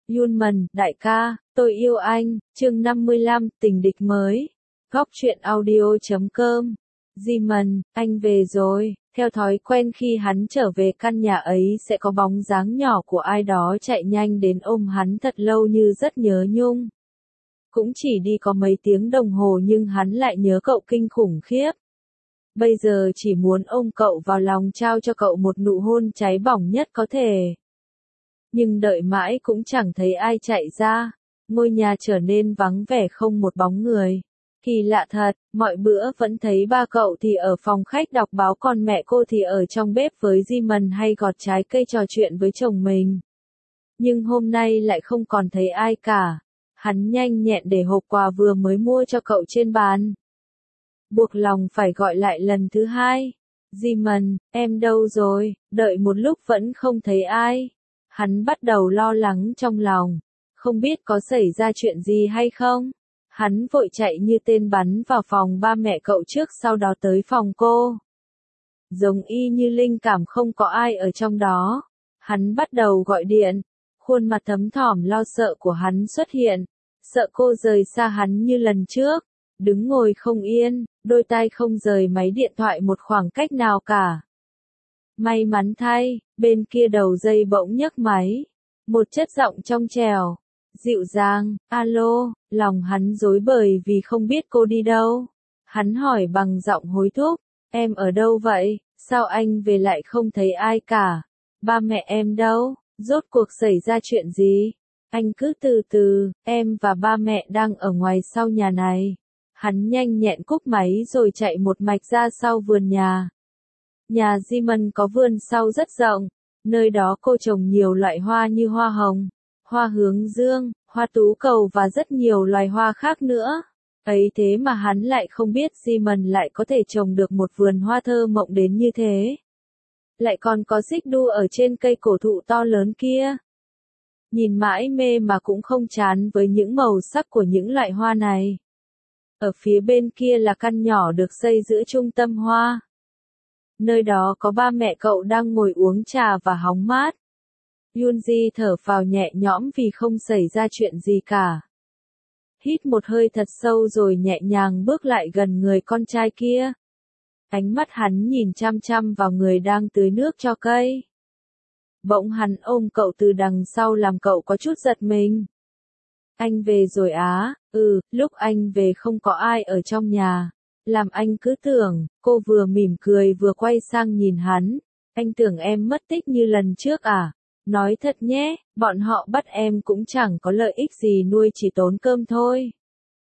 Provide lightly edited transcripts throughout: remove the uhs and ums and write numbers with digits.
Yunman, đại ca, tôi yêu anh, chương 55, tình địch mới. Góc truyện audio.com. Jimin, anh về rồi. Theo thói quen khi hắn trở về căn nhà ấy sẽ có bóng dáng nhỏ của ai đó chạy nhanh đến ôm hắn thật lâu như rất nhớ nhung. Cũng chỉ đi có mấy tiếng đồng hồ nhưng hắn lại nhớ cậu kinh khủng khiếp. Bây giờ chỉ muốn ôm cậu vào lòng trao cho cậu một nụ hôn cháy bỏng nhất có thể. Nhưng đợi mãi cũng chẳng thấy ai chạy ra. Ngôi nhà trở nên vắng vẻ không một bóng người. Kỳ lạ thật, mọi bữa vẫn thấy ba cậu thì ở phòng khách đọc báo còn mẹ cô thì ở trong bếp với Jimin hay gọt trái cây trò chuyện với chồng mình. Nhưng hôm nay lại không còn thấy ai cả. Hắn nhanh nhẹn để hộp quà vừa mới mua cho cậu trên bàn. Buộc lòng phải gọi lại lần thứ hai. Jimin, em đâu rồi? Đợi một lúc vẫn không thấy ai. Hắn bắt đầu lo lắng trong lòng. Không biết có xảy ra chuyện gì hay không? Hắn vội chạy như tên bắn vào phòng ba mẹ cậu trước sau đó tới phòng cô. Giống y như linh cảm không có ai ở trong đó. Hắn bắt đầu gọi điện. Khuôn mặt thấm thỏm lo sợ của hắn xuất hiện. Sợ cô rời xa hắn như lần trước. Đứng ngồi không yên, đôi tai không rời máy điện thoại một khoảng cách nào cả. May mắn thay, bên kia đầu dây bỗng nhấc máy. Một chất giọng trong trẻo, dịu dàng, alo, lòng hắn rối bời vì không biết cô đi đâu. Hắn hỏi bằng giọng hối thúc, em ở đâu vậy, sao anh về lại không thấy ai cả? Ba mẹ em đâu, rốt cuộc xảy ra chuyện gì? Anh cứ từ từ, em và ba mẹ đang ở ngoài sau nhà này. Hắn nhanh nhẹn cúp máy rồi chạy một mạch ra sau vườn nhà. Nhà Jimin có vườn sau rất rộng, nơi đó cô trồng nhiều loại hoa như hoa hồng, hoa hướng dương, hoa tú cầu và rất nhiều loài hoa khác nữa. Ấy thế mà hắn lại không biết Jimin lại có thể trồng được một vườn hoa thơ mộng đến như thế. Lại còn có xích đu ở trên cây cổ thụ to lớn kia. Nhìn mãi mê mà cũng không chán với những màu sắc của những loại hoa này. Ở phía bên kia là căn nhỏ được xây giữa trung tâm hoa. Nơi đó có ba mẹ cậu đang ngồi uống trà và hóng mát. Yoonji thở phào nhẹ nhõm vì không xảy ra chuyện gì cả. Hít một hơi thật sâu rồi nhẹ nhàng bước lại gần người con trai kia. Ánh mắt hắn nhìn chăm chăm vào người đang tưới nước cho cây. Bỗng hắn ôm cậu từ đằng sau làm cậu có chút giật mình. Anh về rồi á, lúc anh về không có ai ở trong nhà. Làm anh cứ tưởng, cô vừa mỉm cười vừa quay sang nhìn hắn. Anh tưởng em mất tích như lần trước à? Nói thật nhé, bọn họ bắt em cũng chẳng có lợi ích gì nuôi chỉ tốn cơm thôi.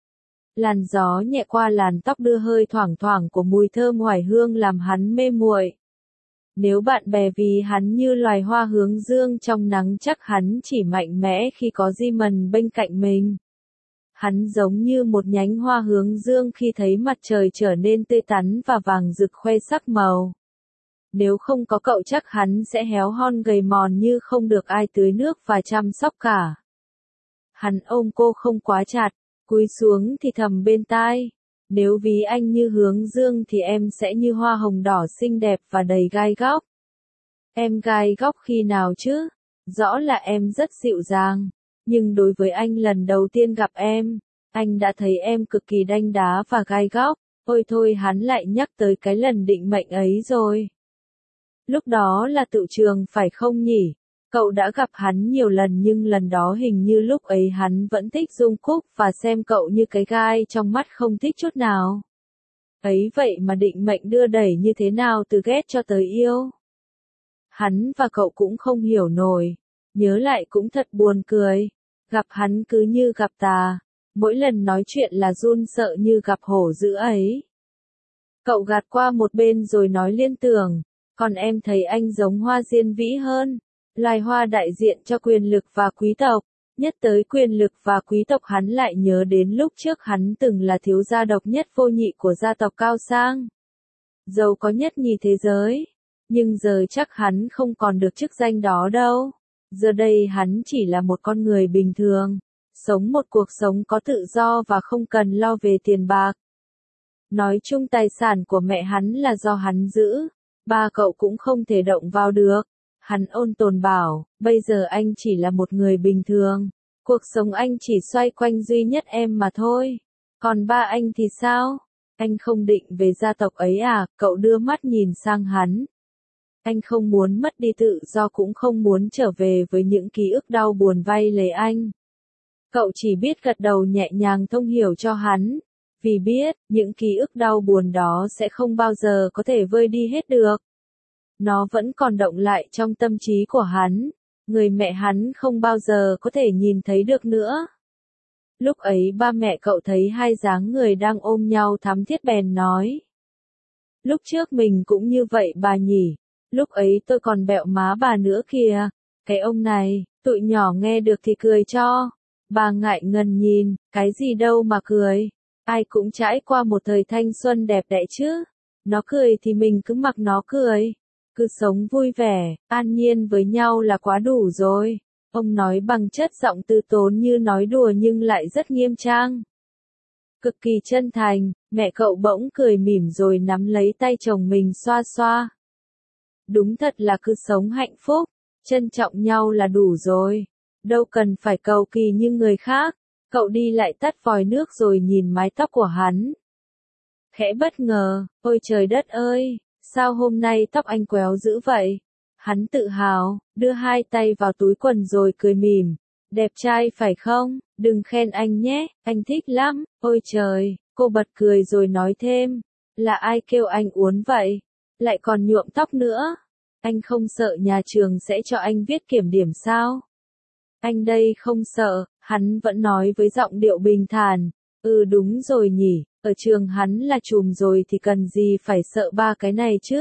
Làn gió nhẹ qua làn tóc đưa hơi thoảng thoảng của mùi thơm hoài hương làm hắn mê muội. Nếu bạn bè vì hắn như loài hoa hướng dương trong nắng chắc hắn chỉ mạnh mẽ khi có Jimin bên cạnh mình. Hắn giống như một nhánh hoa hướng dương khi thấy mặt trời trở nên tươi tắn và vàng rực khoe sắc màu. Nếu không có cậu chắc hắn sẽ héo hon gầy mòn như không được ai tưới nước và chăm sóc cả. Hắn ôm cô không quá chặt, cúi xuống thì thầm bên tai. Nếu ví anh như hướng dương thì em sẽ như hoa hồng đỏ xinh đẹp và đầy gai góc. Em gai góc khi nào chứ? Rõ là em rất dịu dàng. Nhưng đối với anh lần đầu tiên gặp em, anh đã thấy em cực kỳ đanh đá và gai góc. Ôi thôi hắn lại nhắc tới cái lần định mệnh ấy rồi. Lúc đó là tự trường phải không nhỉ? Cậu đã gặp hắn nhiều lần nhưng lần đó hình như lúc ấy hắn vẫn thích Jungkook và xem cậu như cái gai trong mắt không thích chút nào. Ấy vậy mà định mệnh đưa đẩy như thế nào từ ghét cho tới yêu. Hắn và cậu cũng không hiểu nổi. Nhớ lại cũng thật buồn cười. Gặp hắn cứ như gặp tà. Mỗi lần nói chuyện là run sợ như gặp hổ dữ ấy. Cậu gạt qua một bên rồi nói liên tưởng. Còn em thấy anh giống hoa diên vĩ hơn. Loài hoa đại diện cho quyền lực và quý tộc. Nhất tới quyền lực và quý tộc hắn lại nhớ đến lúc trước hắn từng là thiếu gia độc nhất vô nhị của gia tộc cao sang. Giàu có nhất nhì thế giới. Nhưng giờ chắc hắn không còn được chức danh đó đâu. Giờ đây hắn chỉ là một con người bình thường. Sống một cuộc sống có tự do và không cần lo về tiền bạc. Nói chung tài sản của mẹ hắn là do hắn giữ. Ba cậu cũng không thể động vào được. Hắn ôn tồn bảo, bây giờ anh chỉ là một người bình thường. Cuộc sống anh chỉ xoay quanh duy nhất em mà thôi. Còn ba anh thì sao? Anh không định về gia tộc ấy à? Cậu đưa mắt nhìn sang hắn. Anh không muốn mất đi tự do cũng không muốn trở về với những ký ức đau buồn vây lấy anh. Cậu chỉ biết gật đầu nhẹ nhàng thông hiểu cho hắn. Vì biết, những ký ức đau buồn đó sẽ không bao giờ có thể vơi đi hết được. Nó vẫn còn động lại trong tâm trí của hắn. Người mẹ hắn không bao giờ có thể nhìn thấy được nữa. Lúc ấy ba mẹ cậu thấy hai dáng người đang ôm nhau thắm thiết bèn nói. Lúc trước mình cũng như vậy bà nhỉ. Lúc ấy tôi còn bẹo má bà nữa kìa. Cái ông này, tụi nhỏ nghe được thì cười cho. Bà ngại ngần nhìn, cái gì đâu mà cười. Ai cũng trải qua một thời thanh xuân đẹp đẽ chứ. Nó cười thì mình cứ mặc nó cười. Cứ sống vui vẻ, an nhiên với nhau là quá đủ rồi. Ông nói bằng chất giọng từ tốn như nói đùa nhưng lại rất nghiêm trang. Cực kỳ chân thành, mẹ cậu bỗng cười mỉm rồi nắm lấy tay chồng mình xoa xoa. Đúng thật là cứ sống hạnh phúc, trân trọng nhau là đủ rồi. Đâu cần phải cầu kỳ như người khác. Cậu đi lại tắt vòi nước rồi nhìn mái tóc của hắn. Khẽ bất ngờ, ôi trời đất ơi, sao hôm nay tóc anh quéo dữ vậy? Hắn tự hào, đưa hai tay vào túi quần rồi cười mỉm. Đẹp trai phải không? Đừng khen anh nhé, anh thích lắm. Ôi trời, cô bật cười rồi nói thêm. Là ai kêu anh uốn vậy? Lại còn nhuộm tóc nữa. Anh không sợ nhà trường sẽ cho anh viết kiểm điểm sao? Anh đây không sợ, hắn vẫn nói với giọng điệu bình thản. Ừ đúng rồi nhỉ, ở trường hắn là trùm rồi thì cần gì phải sợ ba cái này chứ?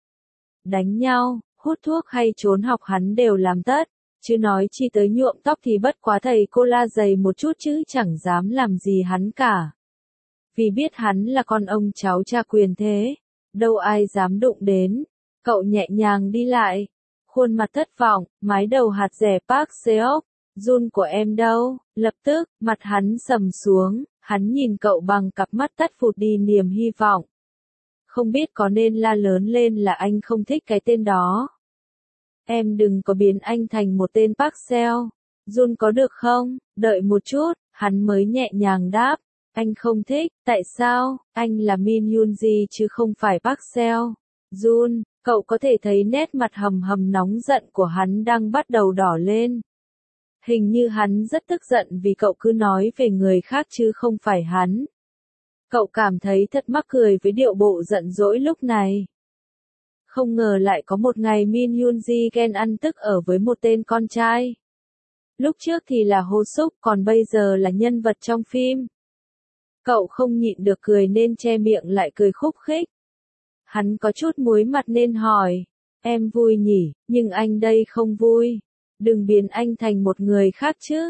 Đánh nhau, hút thuốc hay trốn học hắn đều làm tất, chứ nói chi tới nhuộm tóc thì bất quá thầy cô la dày một chút chứ chẳng dám làm gì hắn cả. Vì biết hắn là con ông cháu cha quyền thế, đâu ai dám đụng đến. Cậu nhẹ nhàng đi lại, khuôn mặt thất vọng, mái đầu hạt rẻ Park Seok, Jun của em đâu? Lập tức, mặt hắn sầm xuống, hắn nhìn cậu bằng cặp mắt tắt phụt đi niềm hy vọng. Không biết có nên la lớn lên là anh không thích cái tên đó. Em đừng có biến anh thành một tên Park Seo. Jun có được không? Đợi một chút, hắn mới nhẹ nhàng đáp. Anh không thích, tại sao? Anh là Min Yoonji chứ không phải Park Seo. Jun, cậu có thể thấy nét mặt hầm hầm nóng giận của hắn đang bắt đầu đỏ lên. Hình như hắn rất tức giận vì cậu cứ nói về người khác chứ không phải hắn. Cậu cảm thấy thật mắc cười với điệu bộ giận dỗi lúc này. Không ngờ lại có một ngày Min Yoonji ghen ăn tức ở với một tên con trai. Lúc trước thì là Ho Suk, còn bây giờ là nhân vật trong phim. Cậu không nhịn được cười nên che miệng lại cười khúc khích. Hắn có chút muối mặt nên hỏi, em vui nhỉ, nhưng anh đây không vui. Đừng biến anh thành một người khác chứ.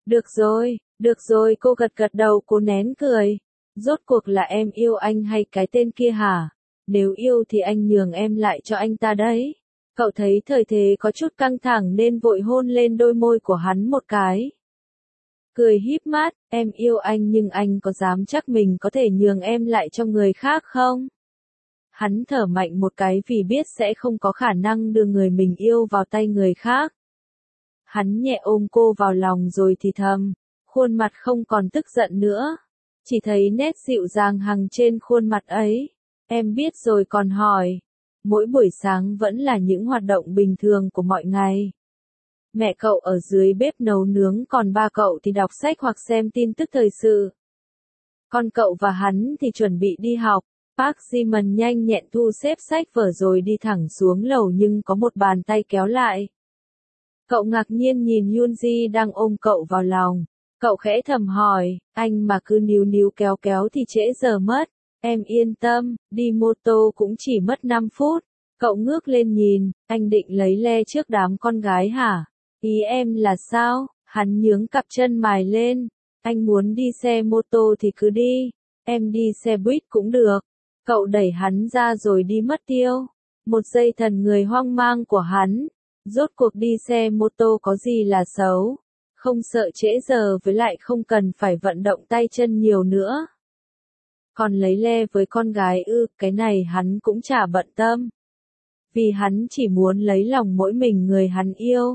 Được rồi, cô gật gật đầu, cô nén cười. Rốt cuộc là em yêu anh hay cái tên kia hả? Nếu yêu thì anh nhường em lại cho anh ta đấy. Cậu thấy thời thế có chút căng thẳng nên vội hôn lên đôi môi của hắn một cái. Cười híp mắt, em yêu anh nhưng anh có dám chắc mình có thể nhường em lại cho người khác không? Hắn thở mạnh một cái vì biết sẽ không có khả năng đưa người mình yêu vào tay người khác. Hắn nhẹ ôm cô vào lòng rồi thì thầm, khuôn mặt không còn tức giận nữa. Chỉ thấy nét dịu dàng hằng trên khuôn mặt ấy. Em biết rồi còn hỏi. Mỗi buổi sáng vẫn là những hoạt động bình thường của mọi ngày. Mẹ cậu ở dưới bếp nấu nướng còn ba cậu thì đọc sách hoặc xem tin tức thời sự. Còn cậu và hắn thì chuẩn bị đi học. Park Ji-man nhanh nhẹn thu xếp sách vở rồi đi thẳng xuống lầu nhưng có một bàn tay kéo lại. Cậu ngạc nhiên nhìn Yoonji đang ôm cậu vào lòng. Cậu khẽ thầm hỏi, anh mà cứ níu níu kéo kéo thì trễ giờ mất. Em yên tâm, đi mô tô cũng chỉ mất 5 phút. Cậu ngước lên nhìn, anh định lấy le trước đám con gái hả? Ý em là sao? Hắn nhướng cặp chân mài lên. Anh muốn đi xe mô tô thì cứ đi. Em đi xe buýt cũng được. Cậu đẩy hắn ra rồi đi mất tiêu. Một giây thần người hoang mang của hắn. Rốt cuộc đi xe mô tô có gì là xấu? Không sợ trễ giờ với lại không cần phải vận động tay chân nhiều nữa. Còn lấy le với con gái cái này hắn cũng chả bận tâm. Vì hắn chỉ muốn lấy lòng mỗi mình người hắn yêu.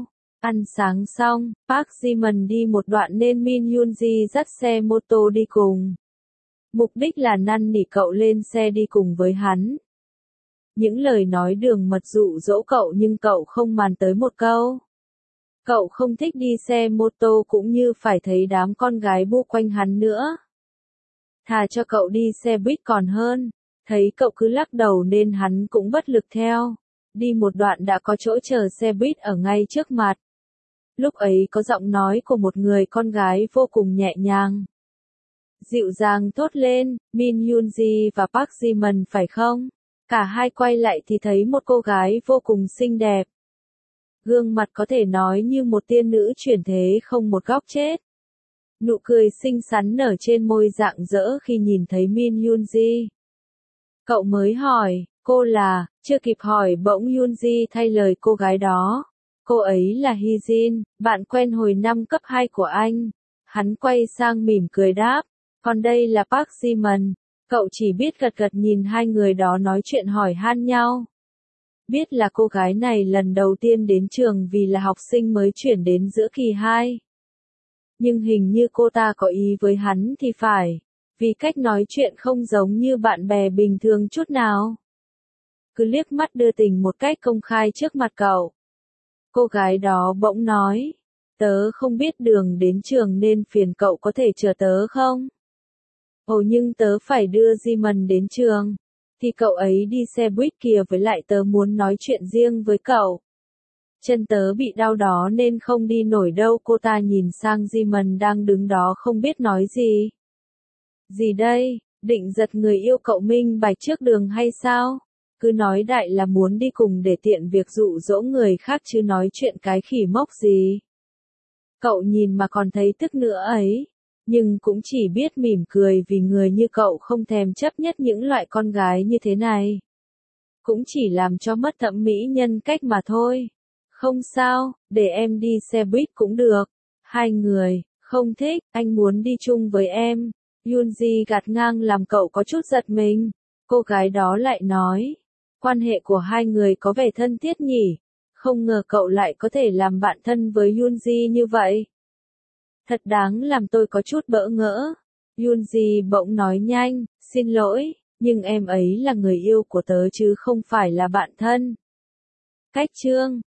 Ăn sáng xong, Park Ji-man đi một đoạn nên Min Yoonji dắt xe mô tô đi cùng. Mục đích là năn nỉ cậu lên xe đi cùng với hắn. Những lời nói đường mật dụ dỗ cậu nhưng cậu không màng tới một câu. Cậu không thích đi xe mô tô cũng như phải thấy đám con gái bu quanh hắn nữa. Thà cho cậu đi xe buýt còn hơn. Thấy cậu cứ lắc đầu nên hắn cũng bất lực theo. Đi một đoạn đã có chỗ chờ xe buýt ở ngay trước mặt. Lúc ấy có giọng nói của một người con gái vô cùng nhẹ nhàng. Dịu dàng thốt lên, Min Yoonji và Park Ji-man phải không? Cả hai quay lại thì thấy một cô gái vô cùng xinh đẹp. Gương mặt có thể nói như một tiên nữ chuyển thế không một góc chết. Nụ cười xinh xắn nở trên môi rạng rỡ khi nhìn thấy Min Yoonji. Cậu mới hỏi, cô là, chưa kịp hỏi bỗng Yoonji thay lời cô gái đó. Cô ấy là Hyejin, bạn quen hồi năm cấp 2 của anh. Hắn quay sang mỉm cười đáp, còn đây là Park Ji-man. Cậu chỉ biết gật gật nhìn hai người đó nói chuyện hỏi han nhau. Biết là cô gái này lần đầu tiên đến trường vì là học sinh mới chuyển đến giữa kỳ 2. Nhưng hình như cô ta có ý với hắn thì phải, vì cách nói chuyện không giống như bạn bè bình thường chút nào. Cứ liếc mắt đưa tình một cách công khai trước mặt cậu. Cô gái đó bỗng nói, tớ không biết đường đến trường nên phiền cậu có thể chờ tớ không? Ồ nhưng tớ phải đưa Ji-man đến trường. Thì cậu ấy đi xe buýt kìa với lại tớ muốn nói chuyện riêng với cậu. Chân tớ bị đau đó nên không đi nổi đâu. Cô ta nhìn sang Ji-man đang đứng đó không biết nói gì. Gì đây, định giật người yêu cậu minh bạch trước đường hay sao? Cứ nói đại là muốn đi cùng để tiện việc dụ dỗ người khác chứ nói chuyện cái khỉ mốc gì. Cậu nhìn mà còn thấy tức nữa ấy. Nhưng cũng chỉ biết mỉm cười vì người như cậu không thèm chấp nhất những loại con gái như thế này. Cũng chỉ làm cho mất thẩm mỹ nhân cách mà thôi. Không sao, để em đi xe buýt cũng được. Hai người, không thích, anh muốn đi chung với em. Yoonji gạt ngang làm cậu có chút giật mình. Cô gái đó lại nói, quan hệ của hai người có vẻ thân thiết nhỉ. Không ngờ cậu lại có thể làm bạn thân với Yoonji như vậy. Thật đáng làm tôi có chút bỡ ngỡ. Yoonji bỗng nói nhanh, xin lỗi, nhưng em ấy là người yêu của tớ chứ không phải là bạn thân. Cách chương